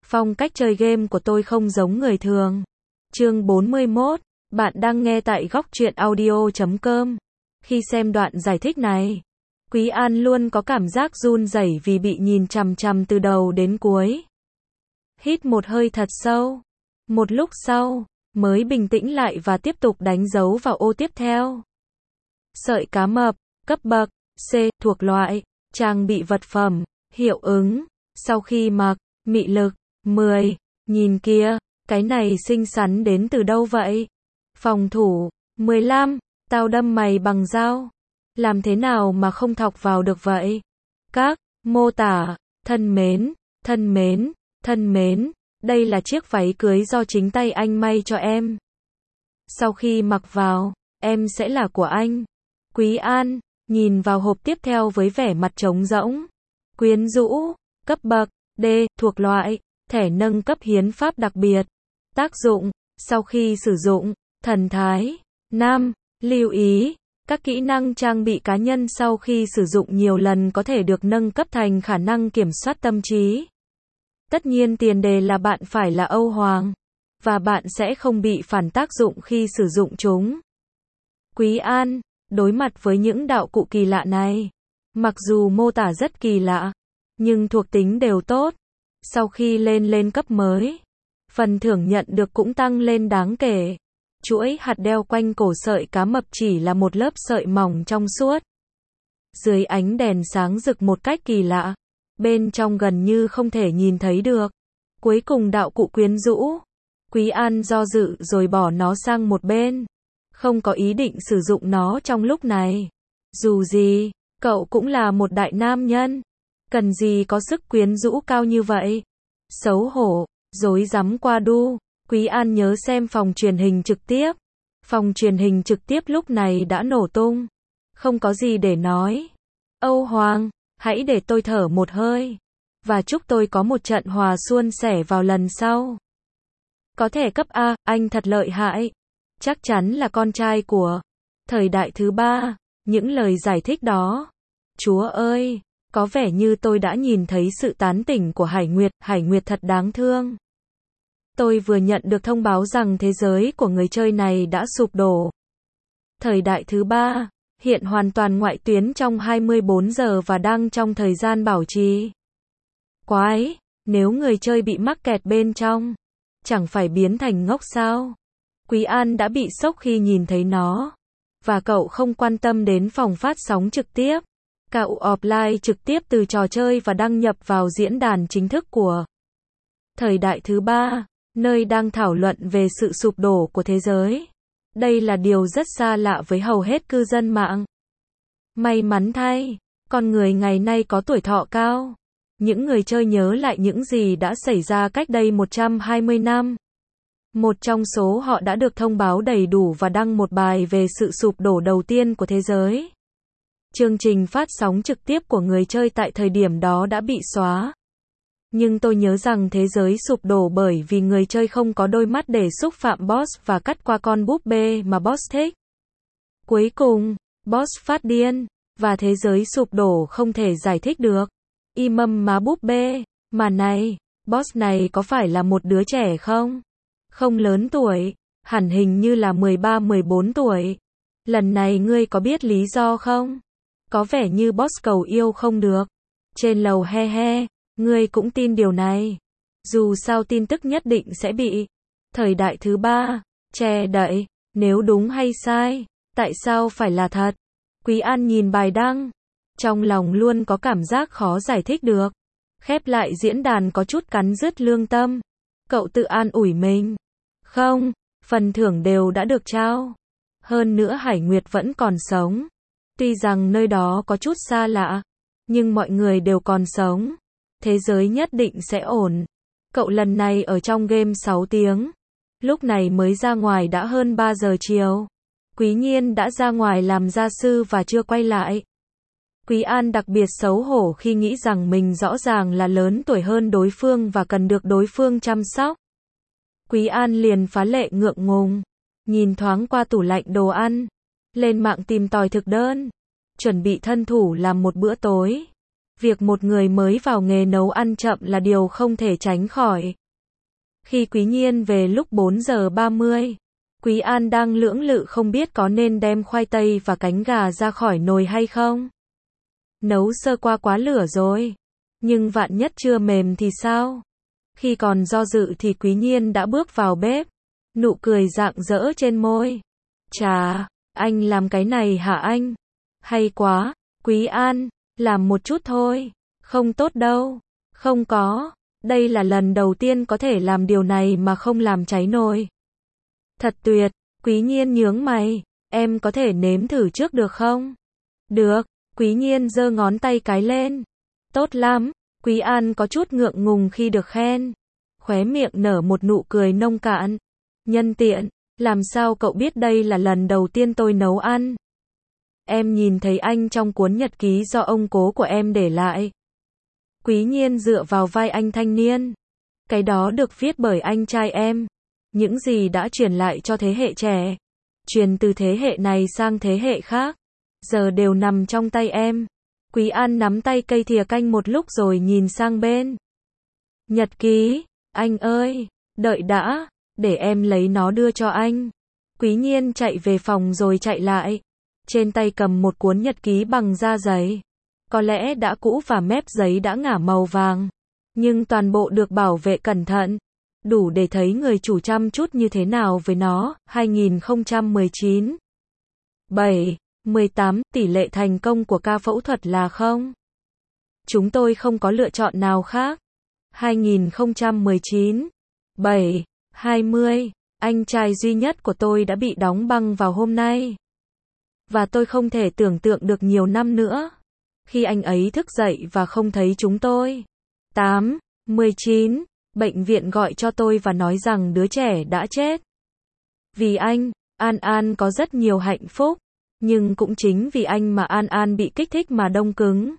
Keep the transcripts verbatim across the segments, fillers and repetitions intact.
Phong cách chơi game của tôi không giống người thường. Chương bốn mươi mốt. Bạn đang nghe tại góc truyện audio chấm com. Khi xem đoạn giải thích này, Quý An luôn có cảm giác run rẩy vì bị nhìn chằm chằm từ đầu đến cuối. Hít một hơi thật sâu. Một lúc sau, mới bình tĩnh lại và tiếp tục đánh dấu vào ô tiếp theo. Sợi cá mập, cấp bậc C, thuộc loại, trang bị vật phẩm, hiệu ứng, sau khi mặc, mị lực, mười, nhìn kia, cái này xinh xắn đến từ đâu vậy? Phòng thủ, mười lăm, tao đâm mày bằng dao. Làm thế nào mà không thọc vào được vậy? Các, mô tả, thân mến, thân mến, thân mến, đây là chiếc váy cưới do chính tay anh may cho em. Sau khi mặc vào, em sẽ là của anh. Quý An, nhìn vào hộp tiếp theo với vẻ mặt trống rỗng. Quyến rũ, cấp bậc D, thuộc loại, thẻ nâng cấp hiến pháp đặc biệt. Tác dụng, sau khi sử dụng, thần thái. Nam, lưu ý, các kỹ năng trang bị cá nhân sau khi sử dụng nhiều lần có thể được nâng cấp thành khả năng kiểm soát tâm trí. Tất nhiên tiền đề là bạn phải là Âu Hoàng, và bạn sẽ không bị phản tác dụng khi sử dụng chúng. Quý An, đối mặt với những đạo cụ kỳ lạ này, mặc dù mô tả rất kỳ lạ, nhưng thuộc tính đều tốt. Sau khi lên lên cấp mới, phần thưởng nhận được cũng tăng lên đáng kể. Chuỗi hạt đeo quanh cổ sợi cá mập chỉ là một lớp sợi mỏng trong suốt. Dưới ánh đèn sáng rực một cách kỳ lạ, bên trong gần như không thể nhìn thấy được. Cuối cùng đạo cụ quyến rũ. Quý An do dự rồi bỏ nó sang một bên. Không có ý định sử dụng nó trong lúc này. Dù gì, cậu cũng là một đại nam nhân. Cần gì có sức quyến rũ cao như vậy? Xấu hổ, rối rắm qua đu. Quý An nhớ xem phòng truyền hình trực tiếp. Phòng truyền hình trực tiếp lúc này đã nổ tung. Không có gì để nói. Âu Hoàng, hãy để tôi thở một hơi. Và chúc tôi có một trận hòa suôn sẻ vào lần sau. Có thể cấp A, anh thật lợi hại. Chắc chắn là con trai của thời đại thứ ba. Những lời giải thích đó. Chúa ơi, có vẻ như tôi đã nhìn thấy sự tán tỉnh của Hải Nguyệt. Hải Nguyệt thật đáng thương. Tôi vừa nhận được thông báo rằng thế giới của người chơi này đã sụp đổ. Thời đại thứ ba, hiện hoàn toàn ngoại tuyến trong hai mươi bốn giờ và đang trong thời gian bảo trì. Quái, nếu người chơi bị mắc kẹt bên trong, chẳng phải biến thành ngốc sao? Quý An đã bị sốc khi nhìn thấy nó. Và cậu không quan tâm đến phòng phát sóng trực tiếp. Cậu offline trực tiếp từ trò chơi và đăng nhập vào diễn đàn chính thức của thời đại thứ ba, nơi đang thảo luận về sự sụp đổ của thế giới. Đây là điều rất xa lạ với hầu hết cư dân mạng. May mắn thay, con người ngày nay có tuổi thọ cao. Những người chơi nhớ lại những gì đã xảy ra cách đây một trăm hai mươi năm. Một trong số họ đã được thông báo đầy đủ và đăng một bài về sự sụp đổ đầu tiên của thế giới. Chương trình phát sóng trực tiếp của người chơi tại thời điểm đó đã bị xóa. Nhưng tôi nhớ rằng thế giới sụp đổ bởi vì người chơi không có đôi mắt để xúc phạm boss và cắt qua con búp bê mà boss thích. Cuối cùng, boss phát điên, và thế giới sụp đổ không thể giải thích được. Y mâm má búp bê, mà này, boss này có phải là một đứa trẻ không? Không lớn tuổi, hẳn hình như là mười ba mười bốn tuổi. Lần này ngươi có biết lý do không? Có vẻ như boss cầu yêu không được. Trên lầu he he, ngươi cũng tin điều này. Dù sao tin tức nhất định sẽ bị thời đại thứ ba che đậy, nếu đúng hay sai, tại sao phải là thật? Quý An nhìn bài đăng, trong lòng luôn có cảm giác khó giải thích được. Khép lại diễn đàn có chút cắn rứt lương tâm. Cậu tự an ủi mình. Không, phần thưởng đều đã được trao. Hơn nữa Hải Nguyệt vẫn còn sống. Tuy rằng nơi đó có chút xa lạ, nhưng mọi người đều còn sống. Thế giới nhất định sẽ ổn. Cậu lần này ở trong game sáu tiếng. Lúc này mới ra ngoài đã hơn ba giờ chiều. Quý Nhiên đã ra ngoài làm gia sư và chưa quay lại. Quý An đặc biệt xấu hổ khi nghĩ rằng mình rõ ràng là lớn tuổi hơn đối phương và cần được đối phương chăm sóc. Quý An liền phá lệ ngượng ngùng. Nhìn thoáng qua tủ lạnh đồ ăn. Lên mạng tìm tòi thực đơn. Chuẩn bị thân thủ làm một bữa tối. Việc một người mới vào nghề nấu ăn chậm là điều không thể tránh khỏi. Khi Quý Nhiên về lúc bốn giờ ba mươi, Quý An đang lưỡng lự không biết có nên đem khoai tây và cánh gà ra khỏi nồi hay không. Nấu sơ qua quá lửa rồi. Nhưng vạn nhất chưa mềm thì sao? Khi còn do dự thì Quý Nhiên đã bước vào bếp. Nụ cười rạng rỡ trên môi. Chà, anh làm cái này hả anh? Hay quá, Quý An, làm một chút thôi. Không tốt đâu. Không có. Đây là lần đầu tiên có thể làm điều này mà không làm cháy nồi. Thật tuyệt, Quý Nhiên nhướng mày. Em có thể nếm thử trước được không? Được, Quý Nhiên giơ ngón tay cái lên. Tốt lắm, Quý An có chút ngượng ngùng khi được khen. Khóe miệng nở một nụ cười nông cạn. Nhân tiện, làm sao cậu biết đây là lần đầu tiên tôi nấu ăn? Em nhìn thấy anh trong cuốn nhật ký do ông cố của em để lại. Quý Nhiên dựa vào vai anh thanh niên. Cái đó được viết bởi anh trai em. Những gì đã truyền lại cho thế hệ trẻ, truyền từ thế hệ này sang thế hệ khác, giờ đều nằm trong tay em. Quý An nắm tay cây thìa canh một lúc rồi nhìn sang bên. Nhật ký, anh ơi, đợi đã, để em lấy nó đưa cho anh. Quý Nhiên chạy về phòng rồi chạy lại. Trên tay cầm một cuốn nhật ký bằng da giấy. Có lẽ đã cũ và mép giấy đã ngả màu vàng. Nhưng toàn bộ được bảo vệ cẩn thận. Đủ để thấy người chủ chăm chút như thế nào với nó. hai nghìn không trăm mười chín. bảy. mười tám. Tỷ lệ thành công của ca phẫu thuật là không. Chúng tôi không có lựa chọn nào khác. hai nghìn không trăm mười chín. bảy. hai mươi. Anh trai duy nhất của tôi đã bị đóng băng vào hôm nay. Và tôi không thể tưởng tượng được nhiều năm nữa. Khi anh ấy thức dậy và không thấy chúng tôi. tám. mười chín. Bệnh viện gọi cho tôi và nói rằng đứa trẻ đã chết. Vì anh, An An có rất nhiều hạnh phúc. Nhưng cũng chính vì anh mà An An bị kích thích mà đông cứng.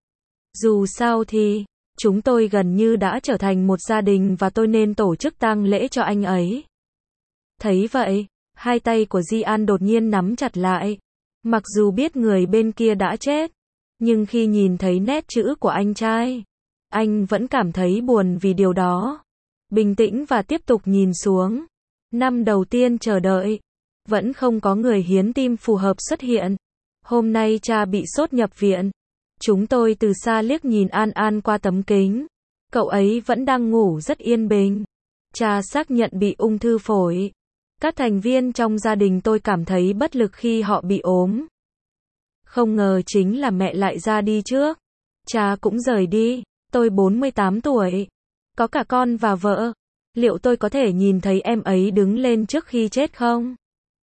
Dù sao thì, chúng tôi gần như đã trở thành một gia đình và tôi nên tổ chức tang lễ cho anh ấy. Thấy vậy, hai tay của Di An đột nhiên nắm chặt lại. Mặc dù biết người bên kia đã chết, nhưng khi nhìn thấy nét chữ của anh trai, anh vẫn cảm thấy buồn vì điều đó. Bình tĩnh và tiếp tục nhìn xuống. Năm đầu tiên chờ đợi, vẫn không có người hiến tim phù hợp xuất hiện. Hôm nay cha bị sốt nhập viện. Chúng tôi từ xa liếc nhìn An An qua tấm kính. Cậu ấy vẫn đang ngủ rất yên bình. Cha xác nhận bị ung thư phổi. Các thành viên trong gia đình tôi cảm thấy bất lực khi họ bị ốm. Không ngờ chính là mẹ lại ra đi trước. Cha cũng rời đi. Tôi bốn mươi tám tuổi. Có cả con và vợ. Liệu tôi có thể nhìn thấy em ấy đứng lên trước khi chết không?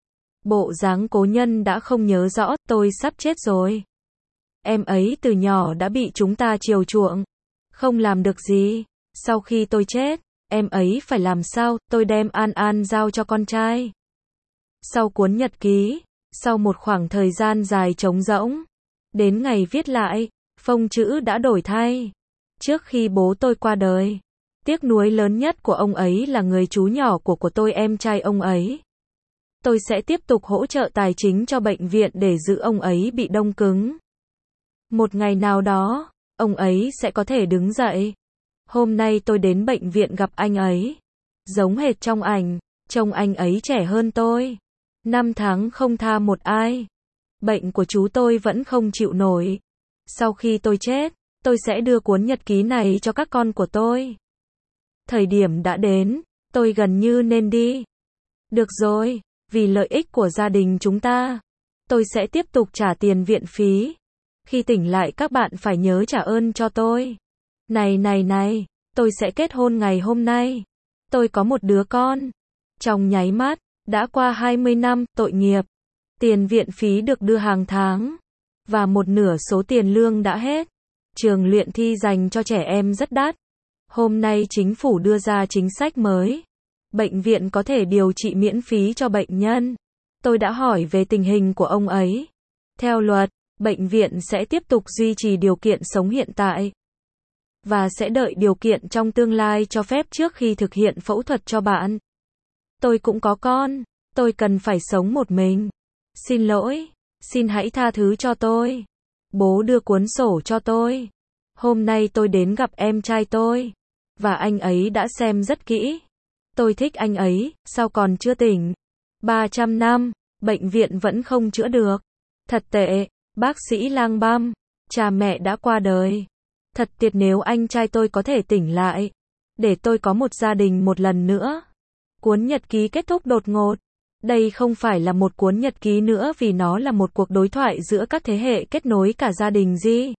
Bộ dáng cố nhân đã không nhớ rõ, tôi sắp chết rồi. Em ấy từ nhỏ đã bị chúng ta chiều chuộng. Không làm được gì. Sau khi tôi chết, em ấy phải làm sao, tôi đem An An giao cho con trai. Sau cuốn nhật ký, sau một khoảng thời gian dài trống rỗng, đến ngày viết lại, phông chữ đã đổi thay. Trước khi bố tôi qua đời, tiếc nuối lớn nhất của ông ấy là người chú nhỏ của của tôi, em trai ông ấy. Tôi sẽ tiếp tục hỗ trợ tài chính cho bệnh viện để giữ ông ấy bị đông cứng. Một ngày nào đó, ông ấy sẽ có thể đứng dậy. Hôm nay tôi đến bệnh viện gặp anh ấy. Giống hệt trong ảnh, trông anh ấy trẻ hơn tôi. Năm tháng không tha một ai. Bệnh của chú tôi vẫn không chịu nổi. Sau khi tôi chết, tôi sẽ đưa cuốn nhật ký này cho các con của tôi. Thời điểm đã đến, tôi gần như nên đi. Được rồi, vì lợi ích của gia đình chúng ta, tôi sẽ tiếp tục trả tiền viện phí. Khi tỉnh lại các bạn phải nhớ trả ơn cho tôi. Này này này, tôi sẽ kết hôn ngày hôm nay. Tôi có một đứa con. Trong nháy mắt, đã qua hai mươi năm, tội nghiệp. Tiền viện phí được đưa hàng tháng. Và một nửa số tiền lương đã hết. Trường luyện thi dành cho trẻ em rất đắt. Hôm nay chính phủ đưa ra chính sách mới. Bệnh viện có thể điều trị miễn phí cho bệnh nhân. Tôi đã hỏi về tình hình của ông ấy. Theo luật, bệnh viện sẽ tiếp tục duy trì điều kiện sống hiện tại. Và sẽ đợi điều kiện trong tương lai cho phép trước khi thực hiện phẫu thuật cho bạn. Tôi cũng có con. Tôi cần phải sống một mình. Xin lỗi. Xin hãy tha thứ cho tôi. Bố đưa cuốn sổ cho tôi. Hôm nay tôi đến gặp em trai tôi. Và anh ấy đã xem rất kỹ. Tôi thích anh ấy, sao còn chưa tỉnh? ba trăm năm, bệnh viện vẫn không chữa được. Thật tệ, bác sĩ Lang Băm, cha mẹ đã qua đời. Thật tuyệt nếu anh trai tôi có thể tỉnh lại. Để tôi có một gia đình một lần nữa. Cuốn nhật ký kết thúc đột ngột. Đây không phải là một cuốn nhật ký nữa vì nó là một cuộc đối thoại giữa các thế hệ kết nối cả gia đình Ji.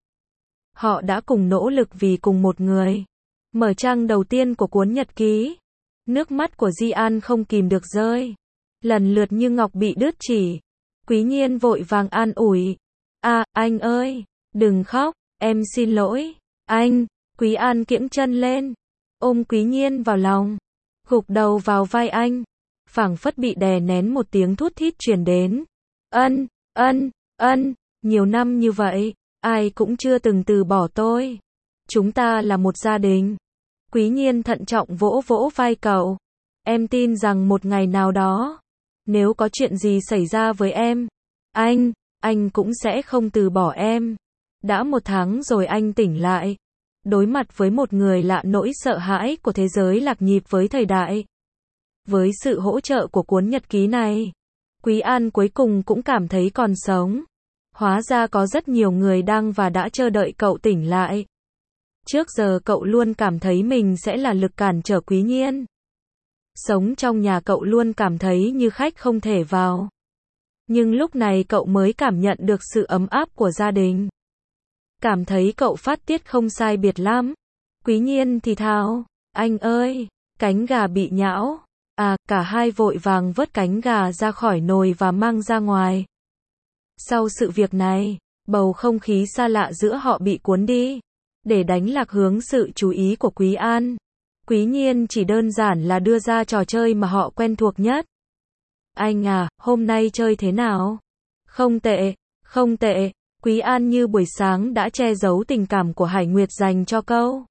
Họ đã cùng nỗ lực vì cùng một người. Mở trang đầu tiên của cuốn nhật ký. Nước mắt của Di An không kìm được rơi. Lần lượt như ngọc bị đứt chỉ. Quý Nhiên vội vàng an ủi. À, anh ơi, đừng khóc, em xin lỗi. Anh, Quý An kiễng chân lên. Ôm Quý Nhiên vào lòng. Gục đầu vào vai anh. Phảng phất bị đè nén một tiếng thút thít truyền đến. Ân, ân, ân, nhiều năm như vậy, ai cũng chưa từng từ bỏ tôi. Chúng ta là một gia đình. Quý Nhiên thận trọng vỗ vỗ vai cậu. Em tin rằng một ngày nào đó, nếu có chuyện gì xảy ra với em, anh, anh cũng sẽ không từ bỏ em. Đã một tháng rồi anh tỉnh lại. Đối mặt với một người lạ nỗi sợ hãi của thế giới lạc nhịp với thời đại. Với sự hỗ trợ của cuốn nhật ký này, Quý An cuối cùng cũng cảm thấy còn sống. Hóa ra có rất nhiều người đang và đã chờ đợi cậu tỉnh lại. Trước giờ cậu luôn cảm thấy mình sẽ là lực cản trở Quý Nhiên. Sống trong nhà cậu luôn cảm thấy như khách không thể vào. Nhưng lúc này cậu mới cảm nhận được sự ấm áp của gia đình. Cảm thấy cậu phát tiết không sai biệt lắm. Quý Nhiên thì thào, anh ơi, cánh gà bị nhão. À, cả hai vội vàng vớt cánh gà ra khỏi nồi và mang ra ngoài. Sau sự việc này, bầu không khí xa lạ giữa họ bị cuốn đi. Để đánh lạc hướng sự chú ý của Quý An, Quý Nhiên chỉ đơn giản là đưa ra trò chơi mà họ quen thuộc nhất. Anh à, hôm nay chơi thế nào? Không tệ, không tệ. Quý An như buổi sáng đã che giấu tình cảm của Hải Nguyệt dành cho câu.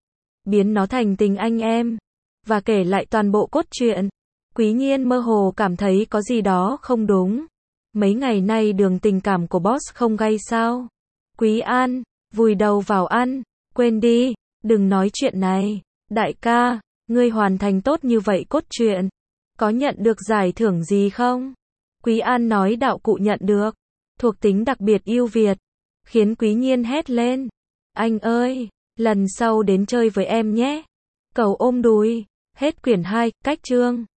Biến nó thành tình anh em. Và kể lại toàn bộ cốt truyện. Quý Nhiên mơ hồ cảm thấy có gì đó không đúng. Mấy ngày nay đường tình cảm của boss không gay sao? Quý An, vùi đầu vào ăn. Quên đi, đừng nói chuyện này. Đại ca, ngươi hoàn thành tốt như vậy cốt truyện. Có nhận được giải thưởng gì không? Quý An nói đạo cụ nhận được. Thuộc tính đặc biệt ưu việt. Khiến Quý Nhiên hét lên. Anh ơi, lần sau đến chơi với em nhé. Cậu ôm đùi. Hết quyển hai, cách chương.